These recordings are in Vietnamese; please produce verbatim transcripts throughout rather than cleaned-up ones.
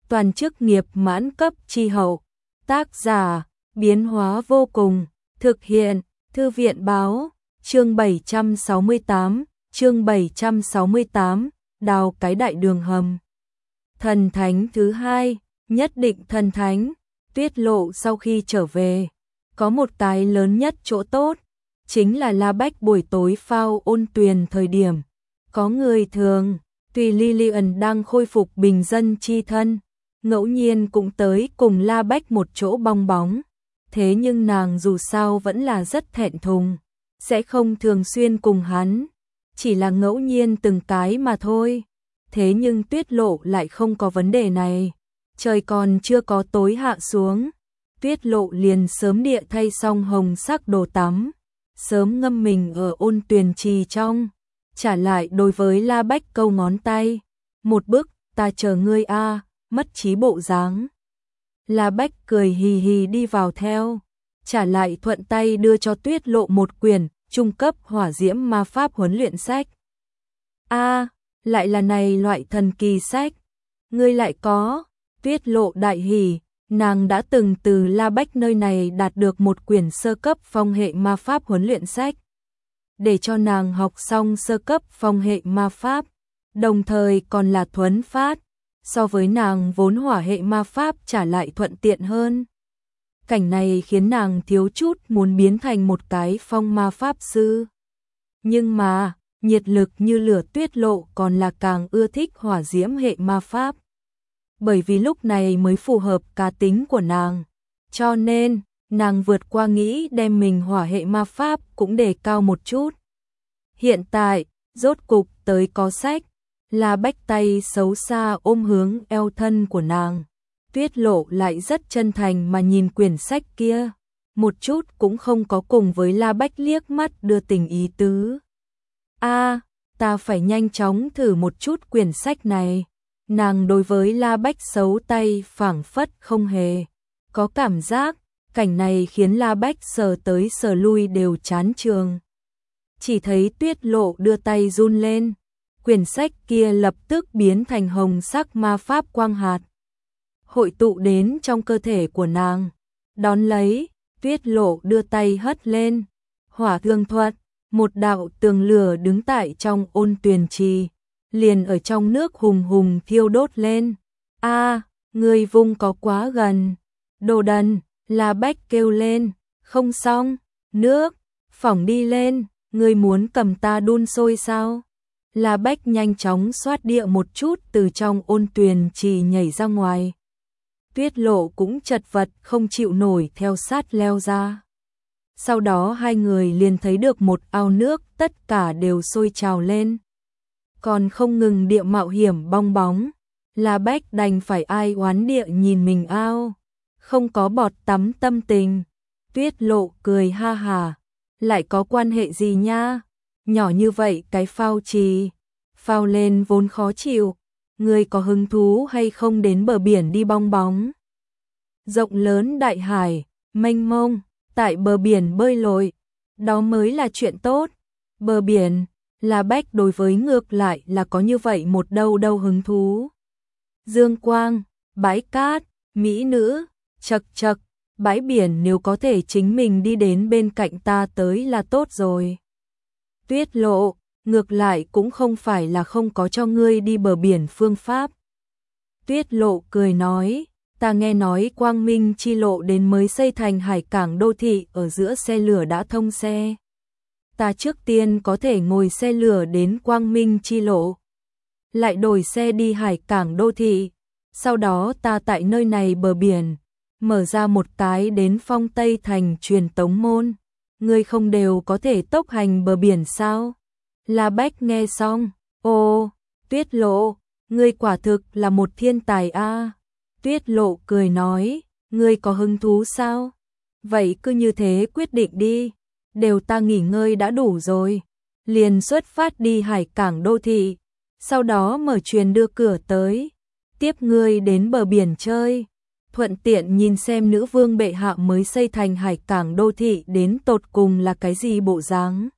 toàn chức nghiệp mãn cấp chi hậu. Tác giả, biến hóa vô cùng, thực hiện, Thư viện báo, chương bảy trăm sáu mươi tám, chương bảy trăm sáu mươi tám, đào cái đại đường hầm. Thần thánh thứ hai, nhất định thần thánh, Tuyết Lộ sau khi trở về, có một cái lớn nhất chỗ tốt, chính là La Bách buổi tối phao ôn tuyền thời điểm. Có người thường, tùy Lilian đang khôi phục bình dân chi thân, ngẫu nhiên cũng tới cùng La Bách một chỗ bong bóng. Thế nhưng nàng dù sao vẫn là rất thẹn thùng, sẽ không thường xuyên cùng hắn, chỉ là ngẫu nhiên từng cái mà thôi. Thế nhưng Tuyết Lộ lại không có vấn đề này. Trời còn chưa có tối hạ xuống, Tuyết Lộ liền sớm địa thay xong hồng sắc đồ tắm, sớm ngâm mình ở ôn tuyền trì trong, trả lại đối với La Bách câu ngón tay, một bức ta chờ ngươi a, mất trí bộ dáng. La Bách cười hì hì đi vào theo, trả lại thuận tay đưa cho Tuyết Lộ một quyển trung cấp hỏa diễm ma pháp huấn luyện sách. A, lại là này loại thần kỳ sách, ngươi lại có? Tuyết Lộ đại hỉ, nàng đã từng từ La Bách nơi này đạt được một quyển sơ cấp phong hệ ma pháp huấn luyện sách, để cho nàng học xong sơ cấp phong hệ ma pháp, đồng thời còn là thuấn phát, so với nàng vốn hỏa hệ ma pháp trả lại thuận tiện hơn. Cảnh này khiến nàng thiếu chút muốn biến thành một cái phong ma pháp sư. Nhưng mà, nhiệt lực như lửa Tuyết Lộ còn là càng ưa thích hỏa diễm hệ ma pháp. Bởi vì lúc này mới phù hợp cá tính của nàng, cho nên nàng vượt qua nghĩ đem mình hỏa hệ ma pháp cũng đề cao một chút. Hiện tại, rốt cục tới có sách, La Bách tay xấu xa ôm hướng eo thân của nàng. Tuyết Lộ lại rất chân thành mà nhìn quyển sách kia, một chút cũng không có cùng với La Bách liếc mắt đưa tình ý tứ. A, ta phải nhanh chóng thử một chút quyển sách này. Nàng đối với La Bách xấu tay phảng phất không hề có cảm giác, cảnh này khiến La Bách sờ tới sờ lui đều chán trường. Chỉ thấy Tuyết Lộ đưa tay run lên, quyển sách kia lập tức biến thành hồng sắc ma pháp quang hạt, hội tụ đến trong cơ thể của nàng. Đón lấy, Tuyết Lộ đưa tay hất lên, hỏa thương thuật, một đạo tường lửa đứng tại trong ôn tuyền trì, liền ở trong nước hùng hùng thiêu đốt lên. A, người vung có quá gần. Đồ đần, La Bách kêu lên, không xong, nước, phỏng đi lên, người muốn cầm ta đun sôi sao? La Bách nhanh chóng xoát địa một chút từ trong ôn tuyền trì nhảy ra ngoài. Tuyết Lộ cũng chật vật không chịu nổi theo sát leo ra. Sau đó hai người liền thấy được một ao nước tất cả đều sôi trào lên. Còn không ngừng địa mạo hiểm bong bóng, La Bách đành phải ai oán địa nhìn mình ao, không có bọt tắm tâm tình. Tuyết Lộ cười ha hà, lại có quan hệ gì nha, nhỏ như vậy cái phao trì, phao lên vốn khó chịu, người có hứng thú hay không đến bờ biển đi bong bóng. Rộng lớn đại hải, mênh mông, tại bờ biển bơi lội, đó mới là chuyện tốt. Bờ biển, La Bách đối với ngược lại là có như vậy một đâu đâu hứng thú. Dương quang, bãi cát, mỹ nữ, chật chật, bãi biển nếu có thể chính mình đi đến bên cạnh ta tới là tốt rồi. Tuyết Lộ, ngược lại cũng không phải là không có cho ngươi đi bờ biển phương pháp. Tuyết Lộ cười nói, ta nghe nói Quang Minh chi lộ đến mới xây thành hải cảng đô thị ở giữa xe lửa đã thông xe. Ta trước tiên có thể ngồi xe lửa đến Quang Minh chi lộ, lại đổi xe đi hải cảng đô thị, sau đó ta tại nơi này bờ biển, mở ra một cái đến Phong Tây thành truyền tống môn, ngươi không đều có thể tốc hành bờ biển sao? La Bách nghe xong, ô, Tuyết Lộ, ngươi quả thực là một thiên tài a. Tuyết Lộ cười nói, ngươi có hứng thú sao? Vậy cứ như thế quyết định đi, đều ta nghỉ ngơi đã đủ rồi, liền xuất phát đi hải cảng đô thị, sau đó mở truyền đưa cửa tới, tiếp ngươi đến bờ biển chơi, thuận tiện nhìn xem nữ vương bệ hạ mới xây thành hải cảng đô thị đến tột cùng là cái gì bộ dáng.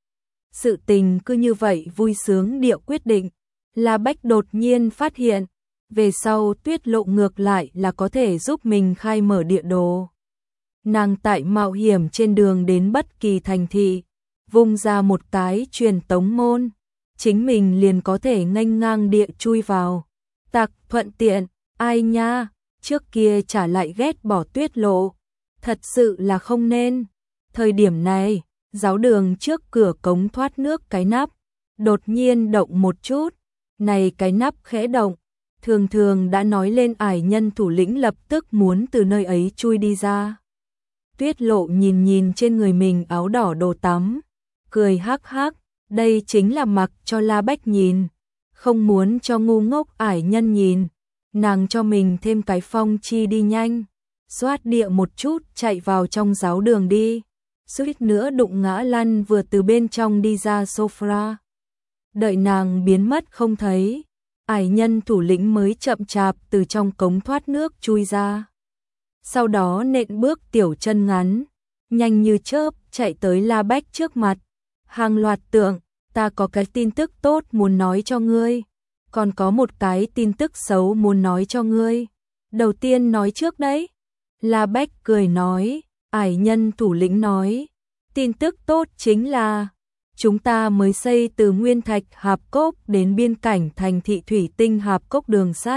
Sự tình cứ như vậy vui sướng địa quyết định, La Bách đột nhiên phát hiện, về sau Tuyết Lộ ngược lại là có thể giúp mình khai mở địa đồ. Nàng tại mạo hiểm trên đường đến bất kỳ thành thị, vung ra một cái truyền tống môn, chính mình liền có thể nghênh ngang địa chui vào. Tặc thuận tiện, ai nha, trước kia chả lại ghét bỏ Tuyết Lộ, thật sự là không nên. Thời điểm này, giáo đường trước cửa cống thoát nước cái nắp đột nhiên động một chút, này cái nắp khẽ động, thường thường đã nói lên ải nhân thủ lĩnh lập tức muốn từ nơi ấy chui đi ra. Tuyết Lộ nhìn nhìn trên người mình áo đỏ đồ tắm, cười hắc hắc, đây chính là mặc cho La Bách nhìn, không muốn cho ngu ngốc ải nhân nhìn, nàng cho mình thêm cái phong chi đi nhanh, xoát địa một chút chạy vào trong giáo đường đi, suýt nữa đụng ngã lăn vừa từ bên trong đi ra sofa. Đợi nàng biến mất không thấy, ải nhân thủ lĩnh mới chậm chạp từ trong cống thoát nước chui ra. Sau đó nện bước tiểu chân ngắn, nhanh như chớp chạy tới La Bách trước mặt. Hàng loạt tượng, ta có cái tin tức tốt muốn nói cho ngươi, còn có một cái tin tức xấu muốn nói cho ngươi. Đầu tiên nói trước đấy. La Bách cười nói, ải nhân thủ lĩnh nói, tin tức tốt chính là chúng ta mới xây từ Nguyên Thạch Hạp Cốc đến biên cảnh thành thị Thủy Tinh Hạp Cốc đường sắt.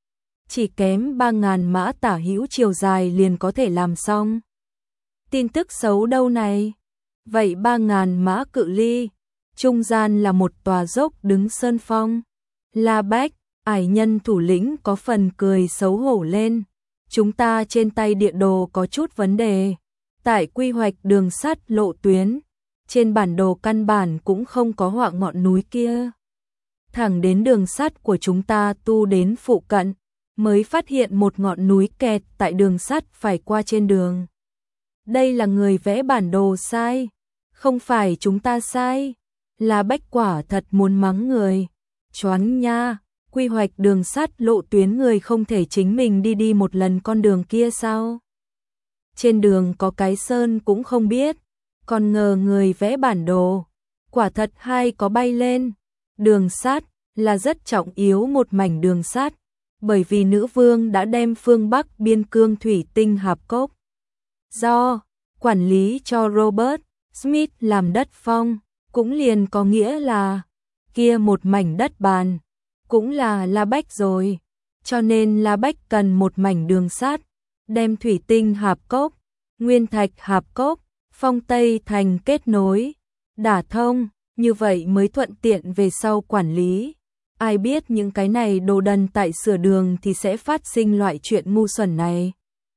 Chỉ kém ba ngàn mã tả hữu chiều dài liền có thể làm xong. Tin tức xấu đâu này? Vậy ba ngàn mã cự ly, trung gian là một tòa dốc đứng sơn phong. La Bách, ải nhân thủ lĩnh có phần cười xấu hổ lên. Chúng ta trên tay địa đồ có chút vấn đề. Tại quy hoạch đường sắt lộ tuyến, trên bản đồ căn bản cũng không có họa ngọn núi kia. Thẳng đến đường sắt của chúng ta tu đến phụ cận, mới phát hiện một ngọn núi kẹt tại đường sắt phải qua trên đường. Đây là người vẽ bản đồ sai, không phải chúng ta sai. La Bách quả thật muốn mắng người. Choáng nha, quy hoạch đường sắt lộ tuyến người không thể chính mình đi đi một lần con đường kia sao? Trên đường có cái sơn cũng không biết, còn ngờ người vẽ bản đồ. Quả thật hay có bay lên. Đường sắt là rất trọng yếu một mảnh đường sắt, bởi vì nữ vương đã đem phương Bắc biên cương Thủy Tinh Hạp Cốc do quản lý cho Robert Smith làm đất phong, cũng liền có nghĩa là kia một mảnh đất bàn, cũng là La Bách rồi. Cho nên La Bách cần một mảnh đường sắt, đem Thủy Tinh Hạp Cốc, Nguyên Thạch Hạp Cốc, Phong Tây thành kết nối, đả thông, như vậy mới thuận tiện về sau quản lý. Ai biết những cái này đồ đần tại sửa đường thì sẽ phát sinh loại chuyện ngu xuẩn này.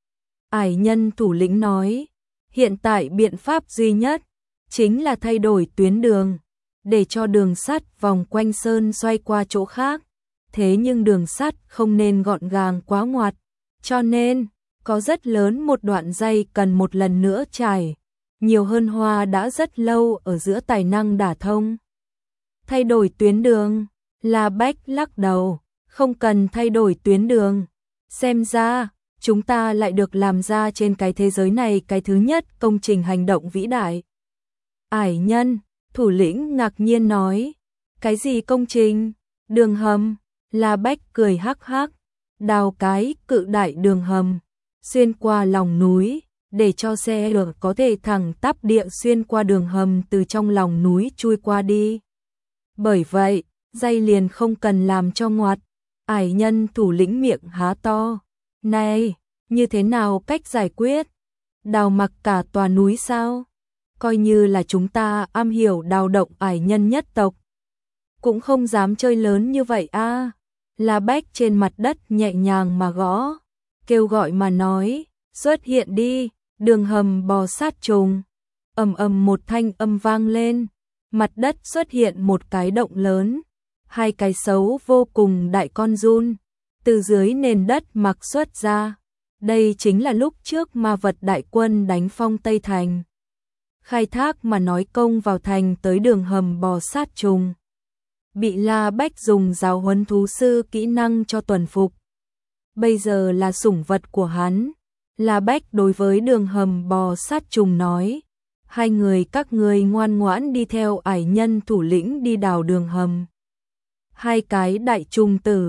Ải nhân thủ lĩnh nói, hiện tại biện pháp duy nhất chính là thay đổi tuyến đường, để cho đường sắt vòng quanh sơn xoay qua chỗ khác. Thế nhưng đường sắt không nên gọn gàng quá ngoặt, cho nên có rất lớn một đoạn dây cần một lần nữa trải. Nhiều hơn hoa đã rất lâu ở giữa tài năng đả thông. Thay đổi tuyến đường, La Bách lắc đầu, không cần thay đổi tuyến đường. Xem ra, chúng ta lại được làm ra trên cái thế giới này cái thứ nhất công trình hành động vĩ đại. Ải nhân, thủ lĩnh ngạc nhiên nói, cái gì công trình? Đường hầm. La Bách cười hắc hắc, đào cái cự đại đường hầm, xuyên qua lòng núi, để cho xe lửa có thể thẳng tắp địa xuyên qua đường hầm từ trong lòng núi chui qua đi. Bởi vậy, dây liền không cần làm cho ngoặt. Ải nhân thủ lĩnh miệng há to. Này, như thế nào cách giải quyết? Đào mặc cả tòa núi sao? Coi như là chúng ta am hiểu đào động ải nhân nhất tộc, cũng không dám chơi lớn như vậy a. À. La Bách trên mặt đất nhẹ nhàng mà gõ, kêu gọi mà nói, xuất hiện đi, đường hầm bò sát trùng. Ầm ầm một thanh âm vang lên, mặt đất xuất hiện một cái động lớn, hai cái xấu vô cùng đại con giun từ dưới nền đất mặc xuất ra. Đây chính là lúc trước ma vật đại quân đánh Phong Tây thành, khai thác mà nói công vào thành tới đường hầm bò sát trùng. Bị La Bách dùng giáo huấn thú sư kỹ năng cho tuần phục. Bây giờ là sủng vật của hắn. La Bách đối với đường hầm bò sát trùng nói, hai người các ngươi ngoan ngoãn đi theo ải nhân thủ lĩnh đi đào đường hầm. Hai cái đại trùng tử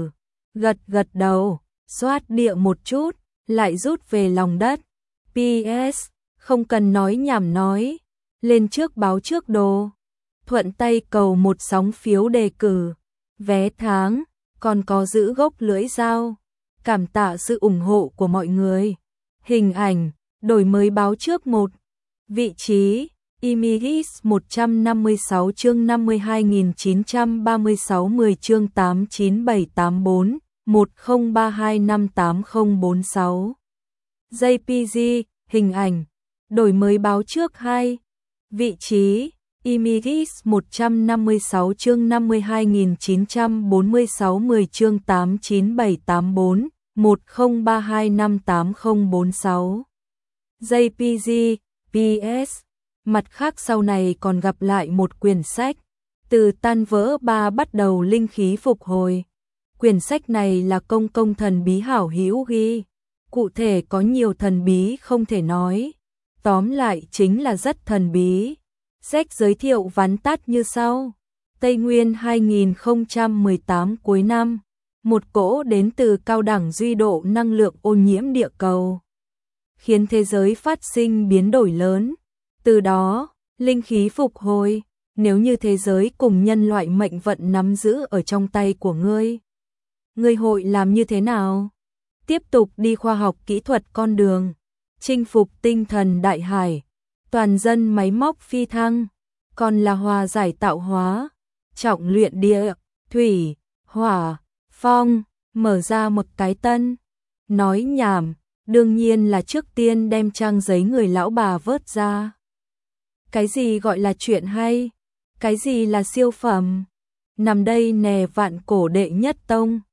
Gật gật đầu, xoát địa một chút, lại rút về lòng đất. pê ét, không cần nói nhảm nói, lên trước báo trước đồ. Thuận tay cầu một sóng phiếu đề cử, vé tháng, còn có giữ gốc lưỡi dao. Cảm tạ sự ủng hộ của mọi người. Hình ảnh, đổi mới báo trước một. Vị trí, Imigis một trăm năm mươi sáu chương năm mươi hai nghìn chín trăm ba mươi sáu mười chương tám chín bảy tám bốn một không ba hai năm tám không bốn sáu. giê pê giê, hình ảnh, đổi mới báo trước hai. Vị trí, Imigis một trăm năm mươi sáu chương năm mươi hai nghìn chín trăm bốn mươi sáu mười chương tám chín bảy tám bốn một không ba hai năm tám không bốn sáu. giê pê giê, pê ét. Mặt khác sau này còn gặp lại một quyển sách, từ tan vỡ ba bắt đầu linh khí phục hồi. Quyển sách này là công công thần bí hảo hữu ghi, cụ thể có nhiều thần bí không thể nói, tóm lại chính là rất thần bí. Sách giới thiệu vắn tắt như sau. Tây Nguyên hai nghìn không trăm mười tám cuối năm, một cỗ đến từ cao đẳng duy độ năng lượng ô nhiễm địa cầu, khiến thế giới phát sinh biến đổi lớn. Từ đó, linh khí phục hồi, nếu như thế giới cùng nhân loại mệnh vận nắm giữ ở trong tay của ngươi. Ngươi hội làm như thế nào? Tiếp tục đi khoa học kỹ thuật con đường, chinh phục tinh thần đại hải, toàn dân máy móc phi thăng, còn là hòa giải tạo hóa, trọng luyện địa, thủy, hỏa, phong, mở ra một cái tân. Nói nhảm, đương nhiên là trước tiên đem trang giấy người lão bà vớt ra. Cái gì gọi là chuyện hay? Cái gì là siêu phẩm? Nằm đây nè vạn cổ đệ nhất tông.